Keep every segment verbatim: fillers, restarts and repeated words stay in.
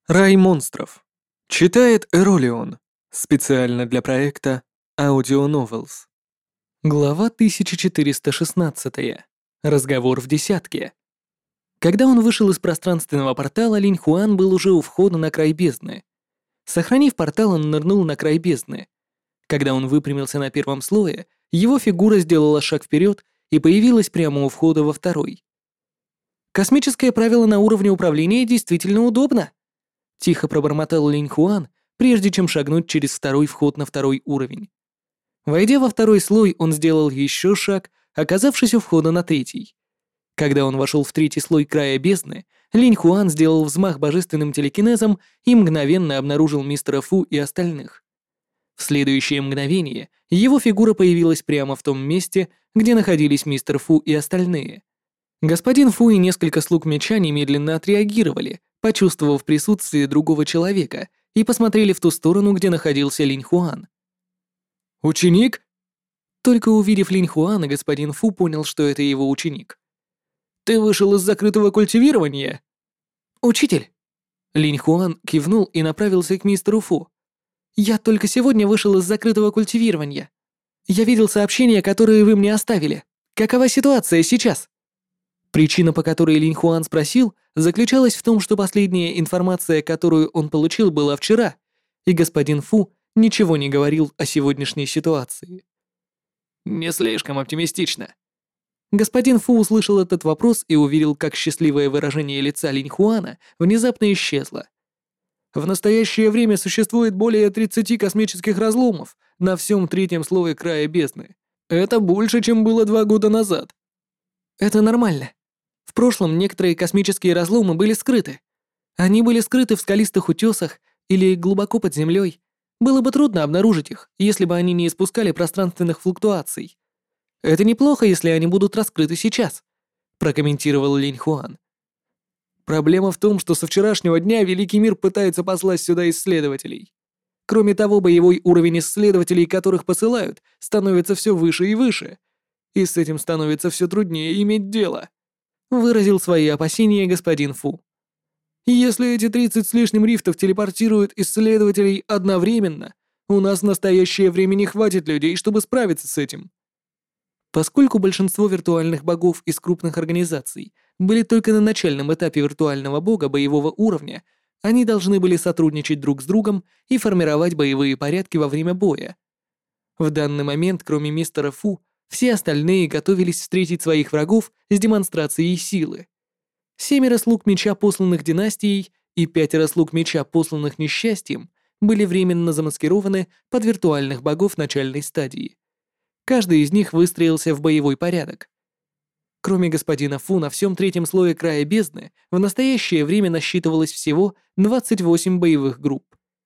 Рай монстров. Читает Эролион. Специально для проекта Audio Novels. Глава тысяча четыреста шестнадцать. Разговор в десятке. Когда он вышел из пространственного портала, Линь Хуан был уже у входа на край бездны. Сохранив портал, он нырнул на край бездны. Когда он выпрямился на первом слое, его фигура сделала шаг вперед и появилась прямо у входа во второй. Космическое правило на уровне управления действительно удобно. Тихо пробормотал Линь Хуан, прежде чем шагнуть через второй вход на второй уровень. Войдя во второй слой, он сделал еще шаг, оказавшись у входа на третий. Когда он вошел в третий слой края бездны, Линь Хуан сделал взмах божественным телекинезом и мгновенно обнаружил мистера Фу и остальных. В следующее мгновение его фигура появилась прямо в том месте, где находились мистер Фу и остальные. Господин Фу и несколько слуг меча немедленно отреагировали, почувствовав присутствие другого человека, и посмотрели в ту сторону, где находился Линь Хуан. «Ученик?» Только увидев Линь Хуана, господин Фу понял, что это его ученик. «Ты вышел из закрытого культивирования?» «Учитель!» Линь Хуан кивнул и направился к мистеру Фу. «Я только сегодня вышел из закрытого культивирования. Я видел сообщения, которые вы мне оставили. Какова ситуация сейчас?» Причина, по которой Линь Хуан спросил, заключалась в том, что последняя информация, которую он получил, была вчера, и господин Фу ничего не говорил о сегодняшней ситуации. «Не слишком оптимистично». Господин Фу услышал этот вопрос и увидел, как счастливое выражение лица Линь Хуана внезапно исчезло. В настоящее время существует более тридцати космических разломов на всем третьем слое края бездны. Это больше, чем было два года назад. Это нормально. В прошлом некоторые космические разломы были скрыты. Они были скрыты в скалистых утесах или глубоко под землей. Было бы трудно обнаружить их, если бы они не испускали пространственных флуктуаций. Это неплохо, если они будут раскрыты сейчас, прокомментировал Линь Хуан. Проблема в том, что со вчерашнего дня Великий Мир пытается послать сюда исследователей. Кроме того, боевой уровень исследователей, которых посылают, становится все выше и выше, и с этим становится все труднее иметь дело, выразил свои опасения господин Фу. Если эти тридцать с лишним рифтов телепортируют исследователей одновременно, у нас в настоящее время не хватит людей, чтобы справиться с этим. Поскольку большинство виртуальных богов из крупных организаций были только на начальном этапе виртуального бога боевого уровня, они должны были сотрудничать друг с другом и формировать боевые порядки во время боя. В данный момент, кроме мистера Фу, все остальные готовились встретить своих врагов с демонстрацией силы. Семеро слуг меча, посланных династией, и пятеро слуг меча, посланных несчастьем, были временно замаскированы под виртуальных богов начальной стадии. Каждый из них выстроился в боевой порядок. Кроме господина Фу, на всем третьем слое края бездны в настоящее время насчитывалось всего двадцать восемь боевых групп.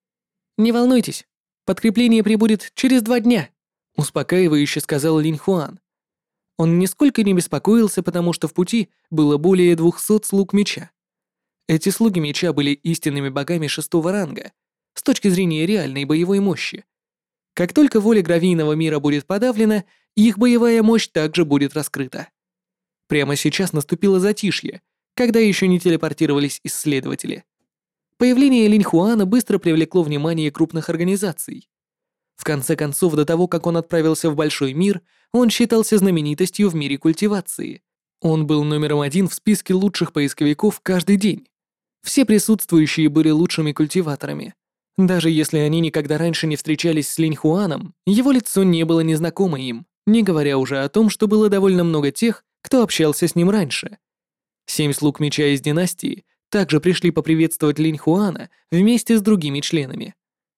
«Не волнуйтесь, подкрепление прибудет через два дня», успокаивающе сказал Линь Хуан. Он нисколько не беспокоился, потому что в пути было более двухсот слуг меча. Эти слуги меча были истинными богами шестого ранга, с точки зрения реальной боевой мощи. Как только воля гравийного мира будет подавлена, их боевая мощь также будет раскрыта. Прямо сейчас наступило затишье, когда еще не телепортировались исследователи. Появление Линь Хуана быстро привлекло внимание крупных организаций. В конце концов, до того, как он отправился в большой мир, он считался знаменитостью в мире культивации. Он был номером один в списке лучших поисковиков каждый день. Все присутствующие были лучшими культиваторами. Даже если они никогда раньше не встречались с Линь Хуаном, его лицо не было незнакомо им, не говоря уже о том, что было довольно много тех, кто общался с ним раньше. Семь слуг меча из династии также пришли поприветствовать Линь Хуана вместе с другими членами.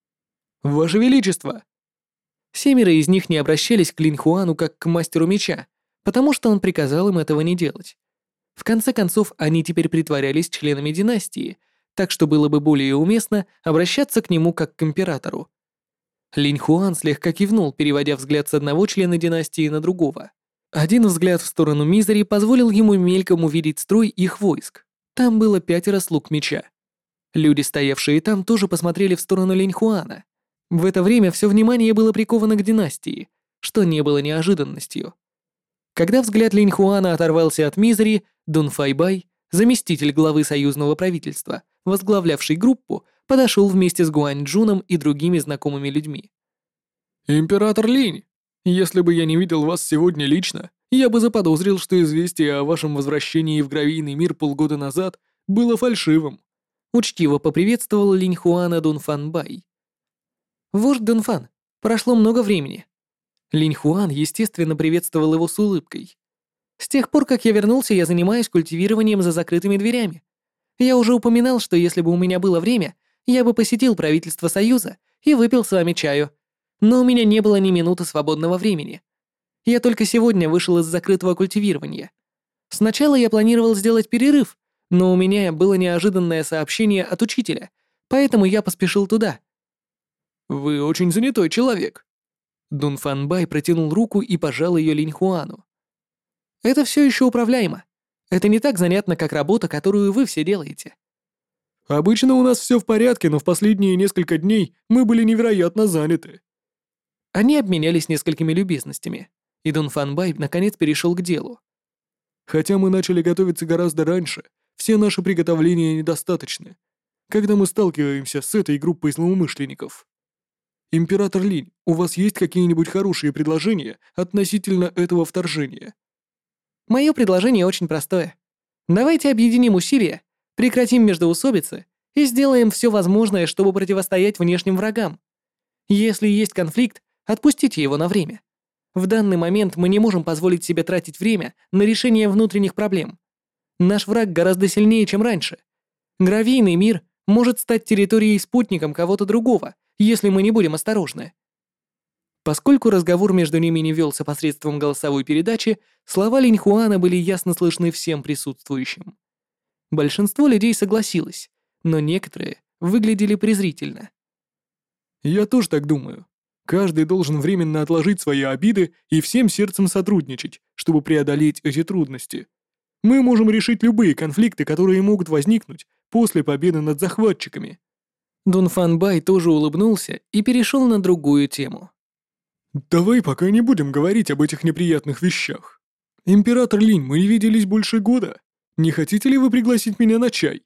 «Ваше Величество!» Семеро из них не обращались к Линь Хуану как к мастеру меча, потому что он приказал им этого не делать. В конце концов, они теперь притворялись членами династии, так что было бы более уместно обращаться к нему как к императору. Линь Хуан слегка кивнул, переводя взгляд с одного члена династии на другого. Один взгляд в сторону Мизери позволил ему мельком увидеть строй их войск. Там было пятеро слуг меча. Люди, стоявшие там, тоже посмотрели в сторону Линь Хуана. В это время все внимание было приковано к династии, что не было неожиданностью. Когда взгляд Линь Хуана оторвался от Мизери, Дун Файбай, заместитель главы союзного правительства, возглавлявший группу, подошел вместе с Гуань Джуном и другими знакомыми людьми. «Император Линь, если бы я не видел вас сегодня лично, я бы заподозрил, что известие о вашем возвращении в гравийный мир полгода назад было фальшивым», учтиво поприветствовал Линь Хуана Дунфан Бай. «Вождь Дунфан, прошло много времени». Линь Хуан, естественно, приветствовал его с улыбкой. «С тех пор, как я вернулся, я занимаюсь культивированием за закрытыми дверями. Я уже упоминал, что если бы у меня было время, я бы посетил правительство Союза и выпил с вами чаю. Но у меня не было ни минуты свободного времени. Я только сегодня вышел из закрытого культивирования. Сначала я планировал сделать перерыв, но у меня было неожиданное сообщение от учителя, поэтому я поспешил туда». «Вы очень занятой человек». Дунфан Бай протянул руку и пожал ее Линь Хуану. «Это все еще управляемо. Это не так занятно, как работа, которую вы все делаете». «Обычно у нас все в порядке, но в последние несколько дней мы были невероятно заняты». Они обменялись несколькими любезностями, и Дунфан Бай наконец перешел к делу. «Хотя мы начали готовиться гораздо раньше, все наши приготовления недостаточны, когда мы сталкиваемся с этой группой злоумышленников. Император Линь, у вас есть какие-нибудь хорошие предложения относительно этого вторжения?» Мое предложение очень простое. Давайте объединим усилия, прекратим междоусобицы и сделаем все возможное, чтобы противостоять внешним врагам. Если есть конфликт, отпустите его на время. В данный момент мы не можем позволить себе тратить время на решение внутренних проблем. Наш враг гораздо сильнее, чем раньше. Гравийный мир может стать территорией-спутником кого-то другого, если мы не будем осторожны. Поскольку разговор между ними не велся посредством голосовой передачи, слова Линь Хуана были ясно слышны всем присутствующим. Большинство людей согласилось, но некоторые выглядели презрительно. «Я тоже так думаю. Каждый должен временно отложить свои обиды и всем сердцем сотрудничать, чтобы преодолеть эти трудности. Мы можем решить любые конфликты, которые могут возникнуть после победы над захватчиками». Дунфан Бай тоже улыбнулся и перешел на другую тему. «Давай пока не будем говорить об этих неприятных вещах. Император Линь, мы не виделись больше года. Не хотите ли вы пригласить меня на чай?»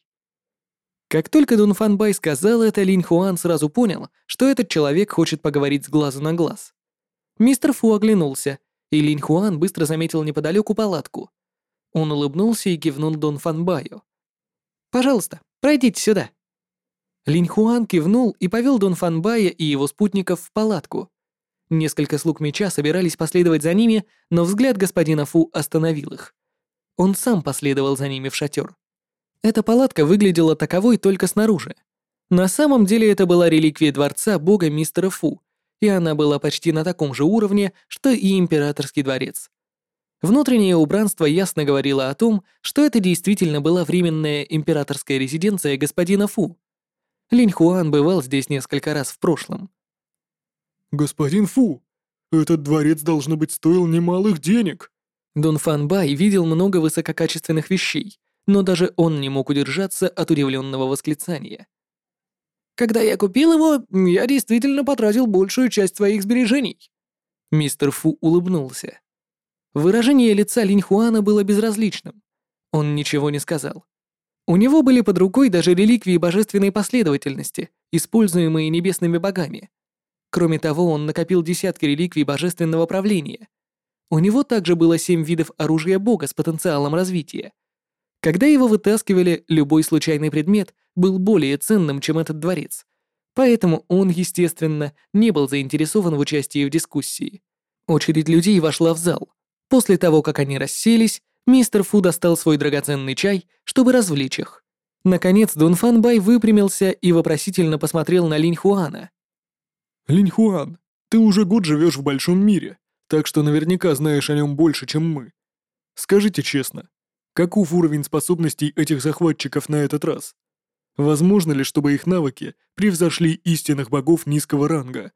Как только Дунфан Бай сказал это, Линь Хуан сразу понял, что этот человек хочет поговорить с глазу на глаз. Мистер Фу оглянулся, и Линь Хуан быстро заметил неподалеку палатку. Он улыбнулся и кивнул Дунфан Баю. «Пожалуйста, пройдите сюда». Линь Хуан кивнул и повел Дунфан Бая и его спутников в палатку. Несколько слуг меча собирались последовать за ними, но взгляд господина Фу остановил их. Он сам последовал за ними в шатер. Эта палатка выглядела таковой только снаружи. На самом деле это была реликвия дворца бога мистера Фу, и она была почти на таком же уровне, что и императорский дворец. Внутреннее убранство ясно говорило о том, что это действительно была временная императорская резиденция господина Фу. Линь Хуан бывал здесь несколько раз в прошлом. «Господин Фу, этот дворец, должно быть, стоил немалых денег». Дунфан Бай видел много высококачественных вещей, но даже он не мог удержаться от удивленного восклицания. «Когда я купил его, я действительно потратил большую часть своих сбережений». Мистер Фу улыбнулся. Выражение лица Линь Хуана было безразличным. Он ничего не сказал. У него были под рукой даже реликвии божественной последовательности, используемые небесными богами. Кроме того, он накопил десятки реликвий божественного правления. У него также было семь видов оружия бога с потенциалом развития. Когда его вытаскивали, любой случайный предмет был более ценным, чем этот дворец. Поэтому он, естественно, не был заинтересован в участии в дискуссии. Очередь людей вошла в зал. После того, как они расселись, мистер Фу достал свой драгоценный чай, чтобы развлечь их. Наконец, Дунфан Бай выпрямился и вопросительно посмотрел на Линь Хуана. «Линь Хуан, ты уже год живешь в большом мире, так что наверняка знаешь о нем больше, чем мы. Скажите честно, каков уровень способностей этих захватчиков на этот раз? Возможно ли, чтобы их навыки превзошли истинных богов низкого ранга?»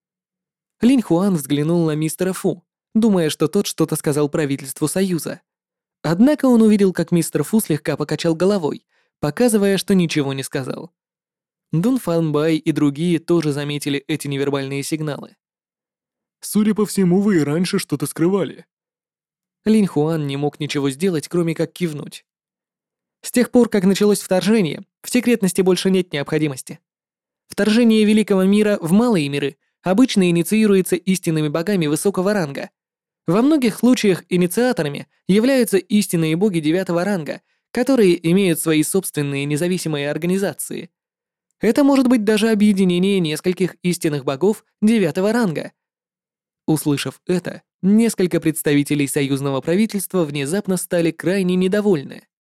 Линь Хуан взглянул на мистера Фу, думая, что тот что-то сказал правительству Союза. Однако он увидел, как мистер Фу слегка покачал головой, показывая, что ничего не сказал. Дунфан Бай и другие тоже заметили эти невербальные сигналы. «Судя по всему, вы и раньше что-то скрывали». Линь Хуан не мог ничего сделать, кроме как кивнуть. С тех пор, как началось вторжение, в секретности больше нет необходимости. Вторжение Великого Мира в Малые Миры обычно инициируется истинными богами высокого ранга. Во многих случаях инициаторами являются истинные боги девятого ранга, которые имеют свои собственные независимые организации. Это может быть даже объединение нескольких истинных богов девятого ранга. Услышав это, несколько представителей союзного правительства внезапно стали крайне недовольны.